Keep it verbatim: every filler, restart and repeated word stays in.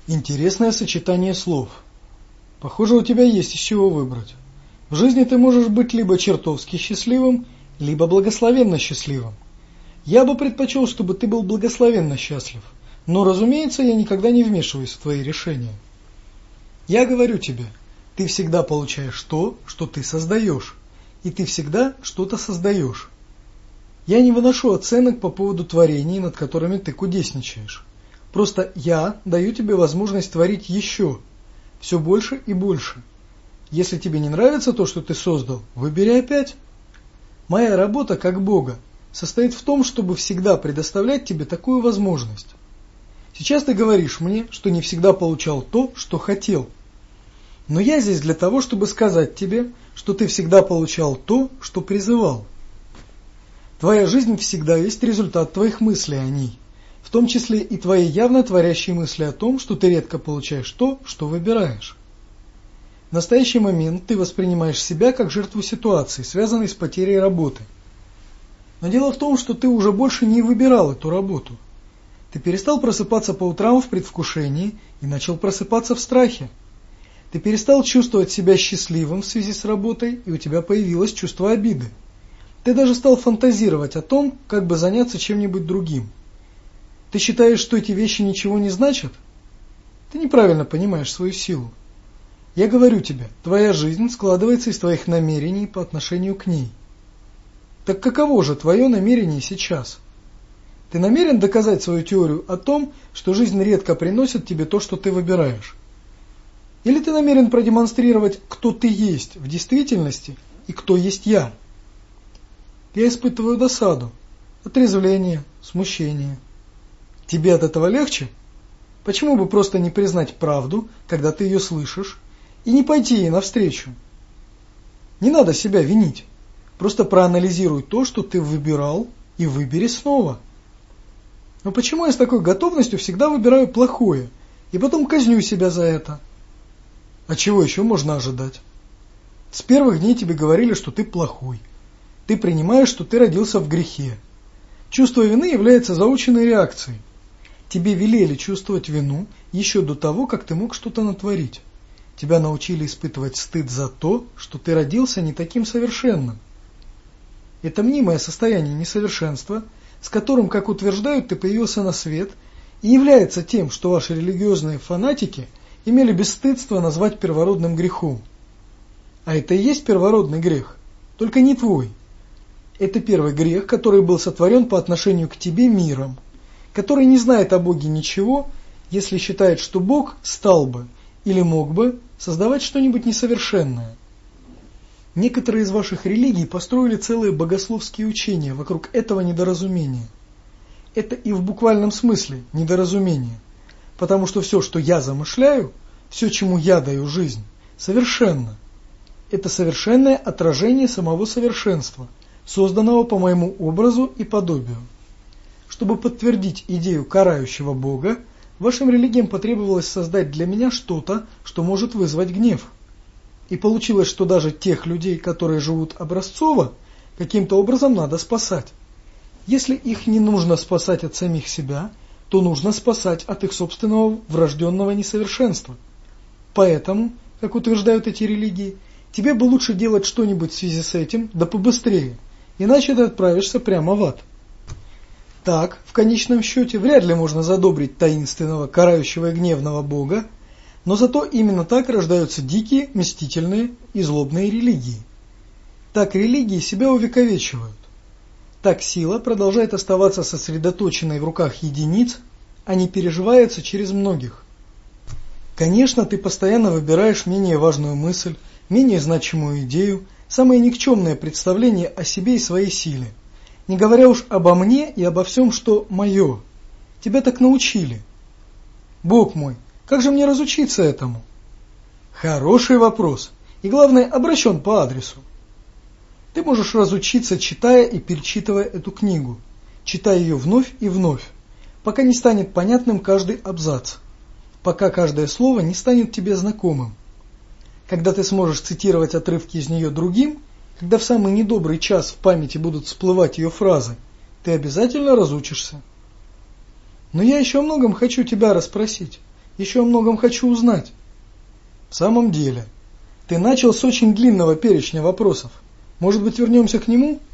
Интересное сочетание слов. Похоже, у тебя есть из чего выбрать. В жизни ты можешь быть либо чертовски счастливым, либо благословенно счастливым. Я бы предпочел, чтобы ты был благословенно счастлив, но, разумеется, я никогда не вмешиваюсь в твои решения. Я говорю тебе, ты всегда получаешь то, что ты создаешь, и ты всегда что-то создаешь. Я не выношу оценок по поводу творений, над которыми ты кудесничаешь. Просто я даю тебе возможность творить еще, все больше и больше. Если тебе не нравится то, что ты создал, выбери опять. Моя работа как Бога состоит в том, чтобы всегда предоставлять тебе такую возможность. Сейчас ты говоришь мне, что не всегда получал то, что хотел. Но я здесь для того, чтобы сказать тебе, что ты всегда получал то, что призывал. Твоя жизнь всегда есть результат твоих мыслей о ней, в том числе и твои явно творящие мысли о том, что ты редко получаешь то, что выбираешь. В настоящий момент ты воспринимаешь себя как жертву ситуации, связанной с потерей работы. Но дело в том, что ты уже больше не выбирал эту работу. Ты перестал просыпаться по утрам в предвкушении и начал просыпаться в страхе. Ты перестал чувствовать себя счастливым в связи с работой, и у тебя появилось чувство обиды. Ты даже стал фантазировать о том, как бы заняться чем-нибудь другим. Ты считаешь, что эти вещи ничего не значат? Ты неправильно понимаешь свою силу. Я говорю тебе, твоя жизнь складывается из твоих намерений по отношению к ней. Так каково же твое намерение сейчас? Ты намерен доказать свою теорию о том, что жизнь редко приносит тебе то, что ты выбираешь? Или ты намерен продемонстрировать, кто ты есть в действительности и кто есть я? Я испытываю досаду, отрезвление, смущение. Тебе от этого легче? Почему бы просто не признать правду, когда ты ее слышишь, и не пойти ей навстречу? Не надо себя винить. Просто проанализируй то, что ты выбирал, и выбери снова. Но почему я с такой готовностью всегда выбираю плохое, и потом казню себя за это? А чего еще можно ожидать? С первых дней тебе говорили, что ты плохой. Ты принимаешь, что ты родился в грехе. Чувство вины является заученной реакцией. Тебе велели чувствовать вину еще до того, как ты мог что-то натворить. Тебя научили испытывать стыд за то, что ты родился не таким совершенным. Это мнимое состояние несовершенства, с которым, как утверждают, ты появился на свет, и является тем, что ваши религиозные фанатики имели бесстыдство назвать первородным грехом. А это и есть первородный грех, только не твой. Это первый грех, который был сотворен по отношению к тебе миром, который не знает о Боге ничего, если считает, что Бог стал бы или мог бы создавать что-нибудь несовершенное. Некоторые из ваших религий построили целые богословские учения вокруг этого недоразумения. Это и в буквальном смысле недоразумение, потому что все, что я замышляю, все, чему я даю жизнь, совершенно. Это совершенное отражение самого совершенства, созданного по моему образу и подобию. Чтобы подтвердить идею карающего Бога, вашим религиям потребовалось создать для меня что-то, что может вызвать гнев. И получилось, что даже тех людей, которые живут образцово, каким-то образом надо спасать. Если их не нужно спасать от самих себя, то нужно спасать от их собственного врожденного несовершенства. Поэтому, как утверждают эти религии, тебе бы лучше делать что-нибудь в связи с этим, да побыстрее, иначе ты отправишься прямо в ад. Так, в конечном счете, вряд ли можно задобрить таинственного, карающего и гневного Бога, но зато именно так рождаются дикие, мстительные и злобные религии. Так религии себя увековечивают. Так сила продолжает оставаться сосредоточенной в руках единиц, а не переживается через многих. Конечно, ты постоянно выбираешь менее важную мысль, менее значимую идею, самое никчемное представление о себе и своей силе. Не говоря уж обо мне и обо всем, что мое. Тебя так научили. Бог мой, как же мне разучиться этому? Хороший вопрос. И главное, обращен по адресу. Ты можешь разучиться, читая и перечитывая эту книгу, читая ее вновь и вновь, пока не станет понятным каждый абзац, пока каждое слово не станет тебе знакомым. Когда ты сможешь цитировать отрывки из нее другим, когда в самый недобрый час в памяти будут всплывать ее фразы, ты обязательно разучишься. Но я еще о многом хочу тебя расспросить. Еще о многом хочу узнать. В самом деле, ты начал с очень длинного перечня вопросов. Может быть, вернемся к нему?